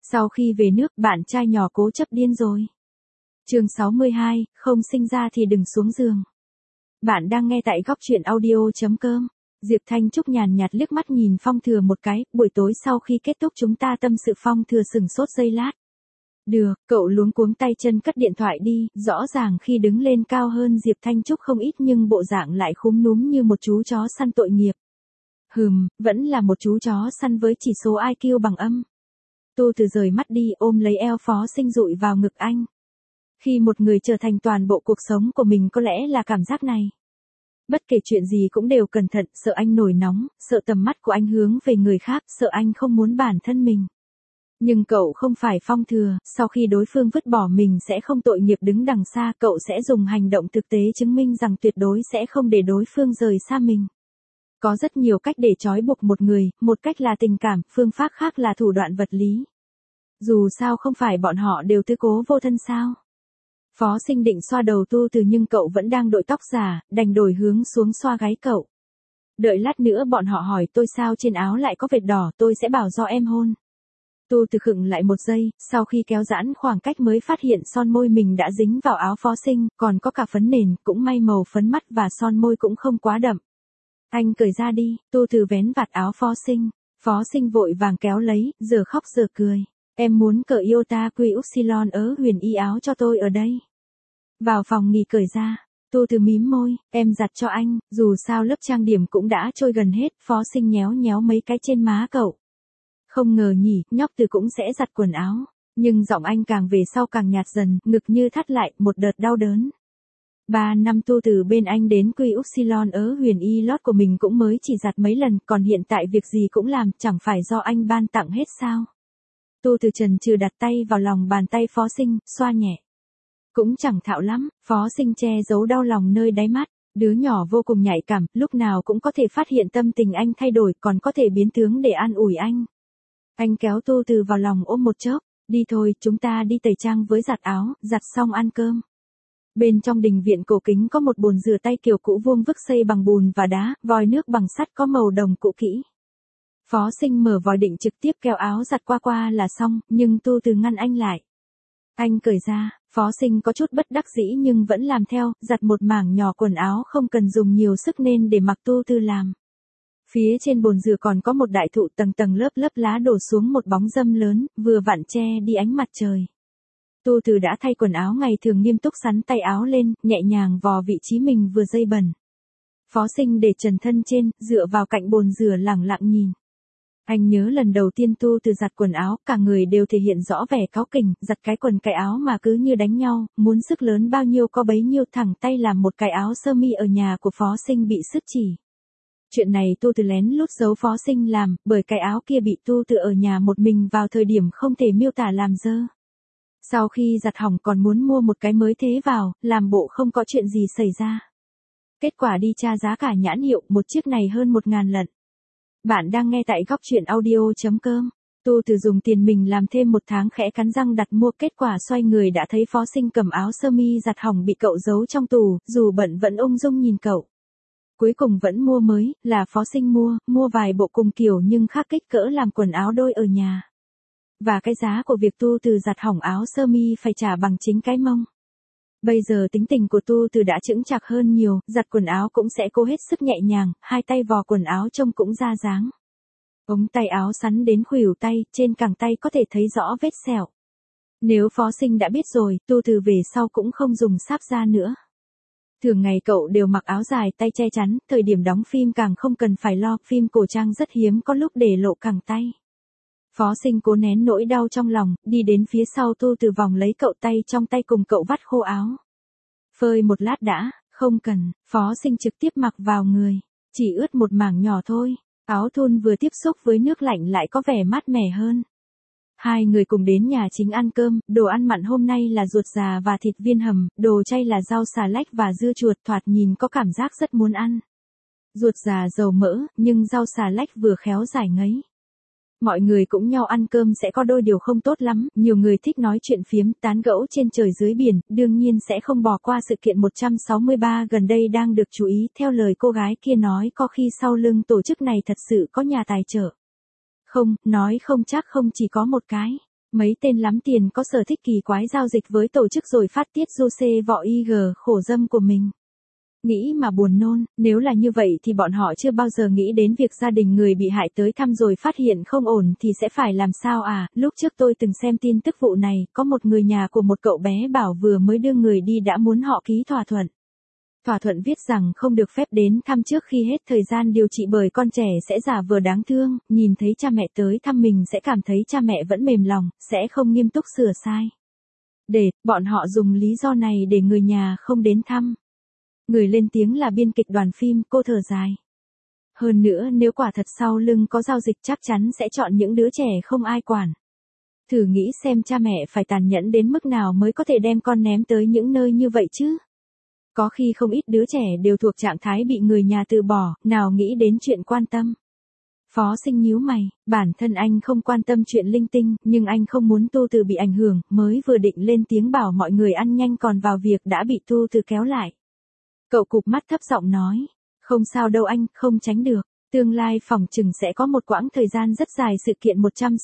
Sau khi về nước, bạn trai nhỏ cố chấp điên rồi. Chương 62, không sinh ra thì đừng xuống giường. Bạn đang nghe tại góc truyện audio.com. Diệp Thanh Trúc nhàn nhạt liếc mắt nhìn Phong Thừa một cái, buổi tối sau khi kết thúc chúng ta tâm sự. Phong Thừa sừng sốt giây lát. Được, cậu luống cuống tay chân cất điện thoại đi, rõ ràng khi đứng lên cao hơn Diệp Thanh Trúc không ít nhưng bộ dạng lại khúm núm như một chú chó săn tội nghiệp. Vẫn là một chú chó săn với chỉ số IQ bằng âm. Tô Từ rời mắt đi ôm lấy eo Phó Sinh dụi vào ngực anh. Khi một người trở thành toàn bộ cuộc sống của mình có lẽ là cảm giác này. Bất kể chuyện gì cũng đều cẩn thận, sợ anh nổi nóng, sợ tầm mắt của anh hướng về người khác, sợ anh không muốn bản thân mình. Nhưng cậu không phải Phong Thừa, sau khi đối phương vứt bỏ mình sẽ không tội nghiệp đứng đằng xa, cậu sẽ dùng hành động thực tế chứng minh rằng tuyệt đối sẽ không để đối phương rời xa mình. Có rất nhiều cách để trói buộc một người, một cách là tình cảm, phương pháp khác là thủ đoạn vật lý. Dù sao không phải bọn họ đều tư cố vô thân sao. Phó Sinh định xoa đầu Tô Từ nhưng cậu vẫn đang đội tóc giả, đành đổi hướng xuống xoa gáy cậu. Đợi lát nữa bọn họ hỏi tôi sao trên áo lại có vệt đỏ, tôi sẽ bảo do em hôn. Tô Từ khựng lại một giây, sau khi kéo giãn khoảng cách mới phát hiện son môi mình đã dính vào áo Phó Sinh, còn có cả phấn nền, cũng may màu phấn mắt và son môi cũng không quá đậm. Anh cởi ra đi, Tô Từ vén vạt áo Phó Sinh. Phó Sinh vội vàng kéo lấy, giờ khóc giờ cười. Em muốn cởi Iota Quy Upsilon ở huyền y áo cho tôi ở đây. Vào phòng nghỉ cởi ra. Tô Từ mím môi, em giặt cho anh, dù sao lớp trang điểm cũng đã trôi gần hết. Phó Sinh nhéo nhéo mấy cái trên má cậu. Không ngờ nhỉ, nhóc Từ cũng sẽ giặt quần áo. Nhưng giọng anh càng về sau càng nhạt dần, ngực như thắt lại, một đợt đau đớn. 3 năm Tô Từ bên anh đến Quy Upsilon ở huyền y lót của mình cũng mới chỉ giặt mấy lần, còn hiện tại việc gì cũng làm, chẳng phải do anh ban tặng hết sao. Tô Từ chần chừ đặt tay vào lòng bàn tay Phó Sinh, xoa nhẹ. Cũng chẳng thạo lắm, Phó Sinh che giấu đau lòng nơi đáy mắt. Đứa nhỏ vô cùng nhạy cảm, lúc nào cũng có thể phát hiện tâm tình anh thay đổi, còn có thể biến tướng để an ủi anh. Anh kéo Tô Từ vào lòng ôm một chốc, đi thôi, chúng ta đi tẩy trang với giặt áo, giặt xong ăn cơm. Bên trong đình viện cổ kính có một bồn rửa tay kiểu cũ vuông vức xây bằng bùn và đá, vòi nước bằng sắt có màu đồng cũ kỹ. Phó Sinh mở vòi định trực tiếp kéo áo giặt qua là xong, nhưng Tô Từ ngăn anh lại. Anh cởi ra, Phó Sinh có chút bất đắc dĩ nhưng vẫn làm theo, giặt một mảng nhỏ quần áo không cần dùng nhiều sức nên để mặc Tô Từ làm. Phía trên bồn rửa còn có một đại thụ tầng tầng lớp lớp lá đổ xuống một bóng râm lớn, vừa vặn che đi ánh mặt trời. Tô Từ đã thay quần áo ngày thường nghiêm túc sắn tay áo lên, nhẹ nhàng vò vị trí mình vừa dây bẩn. Phó Sinh để trần thân trên, dựa vào cạnh bồn rửa lẳng lặng nhìn. Anh nhớ lần đầu tiên Tô Từ giặt quần áo, cả người đều thể hiện rõ vẻ cáu kỉnh, giặt cái quần cái áo mà cứ như đánh nhau, muốn sức lớn bao nhiêu có bấy nhiêu, thẳng tay làm một cái áo sơ mi ở nhà của Phó Sinh bị sứt chỉ. Chuyện này Tô Từ lén lút giấu Phó Sinh làm, bởi cái áo kia bị Tô Từ ở nhà một mình vào thời điểm không thể miêu tả làm dơ. Sau khi giặt hỏng còn muốn mua một cái mới thế vào, làm bộ không có chuyện gì xảy ra. Kết quả đi tra giá cả nhãn hiệu, một chiếc này hơn 1.000 lận. Bạn đang nghe tại góc truyện audio.com. Tô Từ dùng tiền mình làm thêm một tháng khẽ cắn răng đặt mua, kết quả xoay người đã thấy Phó Sinh cầm áo sơ mi giặt hỏng bị cậu giấu trong tủ, dù bận vẫn ung dung nhìn cậu. Cuối cùng vẫn mua mới, là Phó Sinh mua vài bộ cùng kiểu nhưng khác kích cỡ làm quần áo đôi ở nhà. Và cái giá của việc Tô Từ giặt hỏng áo sơ mi phải trả bằng chính cái mông. Bây giờ tính tình của Tô Từ đã chững chạc hơn nhiều, giặt quần áo cũng sẽ cố hết sức nhẹ nhàng, hai tay vò quần áo trông cũng ra dáng. Ống tay áo sắn đến khuỷu tay, trên cẳng tay có thể thấy rõ vết sẹo. Nếu Phó Sinh đã biết rồi, Tô Từ về sau cũng không dùng sáp da nữa. Thường ngày cậu đều mặc áo dài tay che chắn, thời điểm đóng phim càng không cần phải lo, phim cổ trang rất hiếm có lúc để lộ cẳng tay. Phó Sinh cố nén nỗi đau trong lòng, đi đến phía sau Tô Từ vòng lấy cậu tay trong tay cùng cậu vắt khô áo. Phơi một lát đã, không cần, Phó Sinh trực tiếp mặc vào người, chỉ ướt một mảng nhỏ thôi, áo thun vừa tiếp xúc với nước lạnh lại có vẻ mát mẻ hơn. Hai người cùng đến nhà chính ăn cơm, đồ ăn mặn hôm nay là ruột già và thịt viên hầm, đồ chay là rau xà lách và dưa chuột, thoạt nhìn có cảm giác rất muốn ăn. Ruột già dầu mỡ, nhưng rau xà lách vừa khéo giải ngấy. Mọi người cũng nhau ăn cơm sẽ có đôi điều không tốt lắm, nhiều người thích nói chuyện phiếm, tán gẫu trên trời dưới biển, đương nhiên sẽ không bỏ qua sự kiện 163 gần đây đang được chú ý, theo lời cô gái kia nói có khi sau lưng tổ chức này thật sự có nhà tài trợ. Không, nói không chắc không chỉ có một cái. Mấy tên lắm tiền có sở thích kỳ quái giao dịch với tổ chức rồi phát tiết du xê vọ IG khổ dâm của mình. Nghĩ mà buồn nôn, nếu là như vậy thì bọn họ chưa bao giờ nghĩ đến việc gia đình người bị hại tới thăm rồi phát hiện không ổn thì sẽ phải làm sao à. Lúc trước tôi từng xem tin tức vụ này, có một người nhà của một cậu bé bảo vừa mới đưa người đi đã muốn họ ký thỏa thuận. Thỏa thuận viết rằng không được phép đến thăm trước khi hết thời gian điều trị bởi con trẻ sẽ giả vờ đáng thương, nhìn thấy cha mẹ tới thăm mình sẽ cảm thấy cha mẹ vẫn mềm lòng, sẽ không nghiêm túc sửa sai. Bọn họ dùng lý do này để người nhà không đến thăm. Người lên tiếng là biên kịch đoàn phim, cô thở dài. Hơn nữa nếu quả thật sau lưng có giao dịch chắc chắn sẽ chọn những đứa trẻ không ai quản. Thử nghĩ xem cha mẹ phải tàn nhẫn đến mức nào mới có thể đem con ném tới những nơi như vậy chứ. Có khi không ít đứa trẻ đều thuộc trạng thái bị người nhà từ bỏ, nào nghĩ đến chuyện quan tâm. Phó Sinh nhíu mày, bản thân anh không quan tâm chuyện linh tinh, nhưng anh không muốn Tu Từ bị ảnh hưởng, mới vừa định lên tiếng bảo mọi người ăn nhanh còn vào việc đã bị Tu Từ kéo lại. Cậu cụp mắt thấp giọng nói, không sao đâu anh, không tránh được, tương lai phỏng chừng sẽ có một quãng thời gian rất dài sự kiện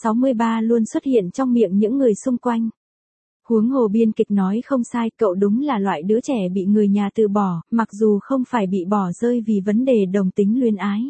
163 luôn xuất hiện trong miệng những người xung quanh. Huống hồ biên kịch nói không sai, cậu đúng là loại đứa trẻ bị người nhà từ bỏ, mặc dù không phải bị bỏ rơi vì vấn đề đồng tính luyến ái.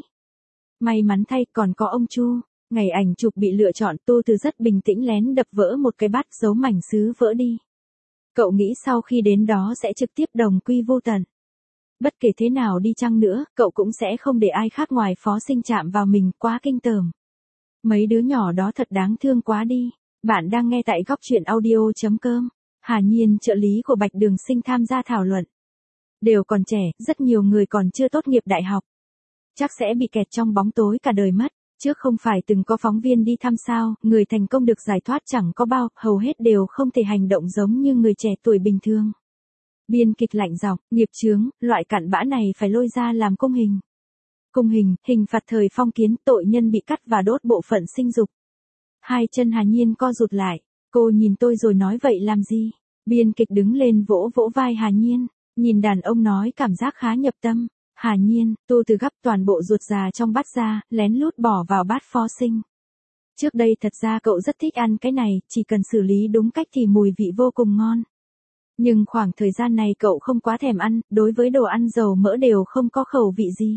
May mắn thay còn có ông Chu, ngày ảnh chụp bị lựa chọn Tu Từ rất bình tĩnh lén đập vỡ một cái bát giấu mảnh sứ vỡ đi. Cậu nghĩ sau khi đến đó sẽ trực tiếp đồng quy vô tận. Bất kể thế nào đi chăng nữa, cậu cũng sẽ không để ai khác ngoài Phó Sinh chạm vào mình, quá kinh tởm. Mấy đứa nhỏ đó thật đáng thương quá đi. Bạn đang nghe tại góc truyện audio.com. Hà Nhiên, trợ lý của Bạch Đường Sinh tham gia thảo luận. Đều còn trẻ, rất nhiều người còn chưa tốt nghiệp đại học. Chắc sẽ bị kẹt trong bóng tối cả đời mất. Trước không phải từng có phóng viên đi thăm sao, người thành công được giải thoát chẳng có bao, hầu hết đều không thể hành động giống như người trẻ tuổi bình thường. Biên kịch lạnh giọng, nghiệp chướng, loại cặn bã này phải lôi ra làm cung hình. Cung hình, hình phạt thời phong kiến, tội nhân bị cắt và đốt bộ phận sinh dục. Hai chân Hà Nhiên co rụt lại, cô nhìn tôi rồi nói vậy làm gì? Biên kịch đứng lên vỗ vỗ vai Hà Nhiên, nhìn đàn ông nói cảm giác khá nhập tâm. Hà Nhiên, Tu Từ gắp toàn bộ ruột già trong bát ra, lén lút bỏ vào bát Phó Sinh. Trước đây thật ra cậu rất thích ăn cái này, chỉ cần xử lý đúng cách thì mùi vị vô cùng ngon. Nhưng khoảng thời gian này cậu không quá thèm ăn, đối với đồ ăn dầu mỡ đều không có khẩu vị gì.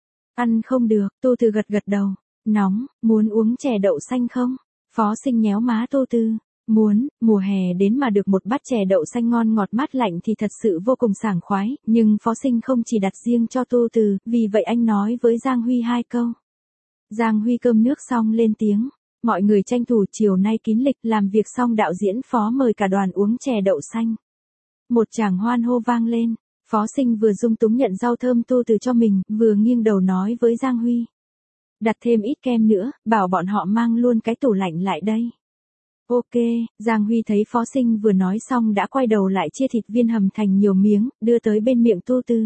Ăn không được, Tu Từ gật gật đầu. Nóng, muốn uống chè đậu xanh không? Phó Sinh nhéo má Tu Từ. Muốn, mùa hè đến mà được một bát chè đậu xanh ngon ngọt mát lạnh thì thật sự vô cùng sảng khoái, nhưng Phó Sinh không chỉ đặt riêng cho Tu Từ, vì vậy anh nói với Giang Huy hai câu. Giang Huy cơm nước xong lên tiếng. Mọi người tranh thủ chiều nay kín lịch, làm việc xong đạo diễn Phó mời cả đoàn uống chè đậu xanh. Một tràng hoan hô vang lên, Phó Sinh vừa dung túng nhận rau thơm Tu Từ cho mình, vừa nghiêng đầu nói với Giang Huy. Đặt thêm ít kem nữa, bảo bọn họ mang luôn cái tủ lạnh lại đây. Ok, Giang Huy thấy Phó Sinh vừa nói xong đã quay đầu lại chia thịt viên hầm thành nhiều miếng, đưa tới bên miệng Tu Từ.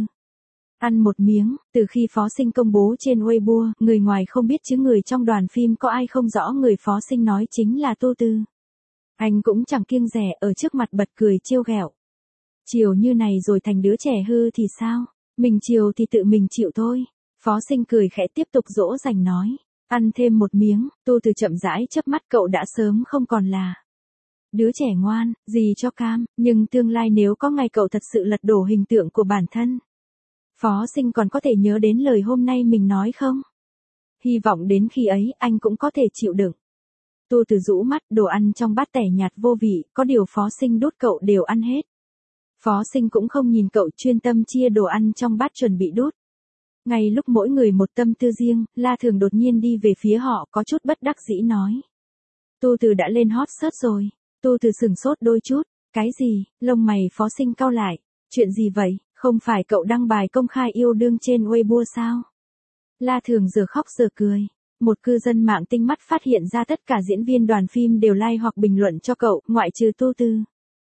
Ăn một miếng, từ khi Phó Sinh công bố trên Weibo, người ngoài không biết chứ người trong đoàn phim có ai không rõ người Phó Sinh nói chính là Tu Từ. Anh cũng chẳng kiêng dè ở trước mặt bật cười trêu ghẹo. Chiều như này rồi thành đứa trẻ hư thì sao? Mình chiều thì tự mình chịu thôi. Phó Sinh cười khẽ tiếp tục dỗ dành nói. Ăn thêm một miếng, Tu Từ chậm rãi chớp mắt cậu đã sớm không còn là đứa trẻ ngoan, gì cho cam, nhưng tương lai nếu có ngày cậu thật sự lật đổ hình tượng của bản thân. Phó Sinh còn có thể nhớ đến lời hôm nay mình nói không? Hy vọng đến khi ấy anh cũng có thể chịu đựng. Tu Từ rũ mắt, đồ ăn trong bát tẻ nhạt vô vị, có điều Phó Sinh đút cậu đều ăn hết. Phó Sinh cũng không nhìn cậu, chuyên tâm chia đồ ăn trong bát chuẩn bị đút. Ngay lúc mỗi người một tâm tư riêng, La Thường đột nhiên đi về phía họ có chút bất đắc dĩ nói. Tu Từ đã lên hot search rồi. Tu Từ sửng sốt đôi chút. Cái gì? Lông mày Phó Sinh cau lại. Chuyện gì vậy? Không phải cậu đăng bài công khai yêu đương trên Weibo sao? La Thường giờ khóc giờ cười. Một cư dân mạng tinh mắt phát hiện ra tất cả diễn viên đoàn phim đều like hoặc bình luận cho cậu, ngoại trừ Tu Từ.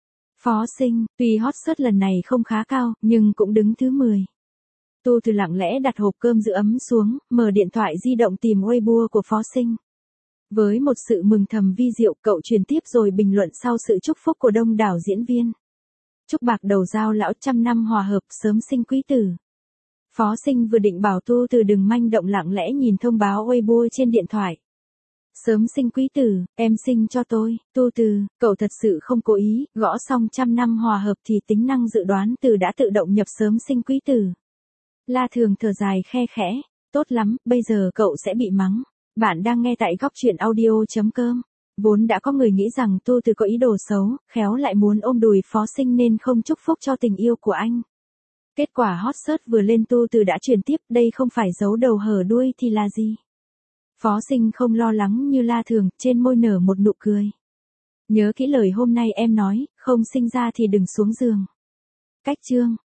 Phó Sinh, tuy hot search lần này không khá cao, nhưng cũng đứng thứ 10. Tu Từ lặng lẽ đặt hộp cơm giữ ấm xuống, mở điện thoại di động tìm Weibo của Phó Sinh. Với một sự mừng thầm vi diệu, cậu truyền tiếp rồi bình luận sau sự chúc phúc của đông đảo diễn viên. Chúc bạc đầu dao lão trăm năm hòa hợp, sớm sinh quý tử. Phó Sinh vừa định bảo Tu Từ đừng manh động lặng lẽ nhìn thông báo Weibo trên điện thoại. Sớm sinh quý tử, em sinh cho tôi, Tu Từ, cậu thật sự không cố ý, gõ xong 100 năm hòa hợp thì tính năng dự đoán từ đã tự động nhập sớm sinh quý tử. La Thường thở dài khe khẽ, tốt lắm, bây giờ cậu sẽ bị mắng. Bạn đang nghe tại góc truyện audio.com. Vốn đã có người nghĩ rằng Tu Từ có ý đồ xấu, khéo lại muốn ôm đùi Phó Sinh nên không chúc phúc cho tình yêu của anh. Kết quả hot search vừa lên Tu Từ đã truyền tiếp, đây không phải giấu đầu hở đuôi thì là gì? Phó Sinh không lo lắng như La Thường, trên môi nở một nụ cười. Nhớ kỹ lời hôm nay em nói, không sinh ra thì đừng xuống giường. Cách chương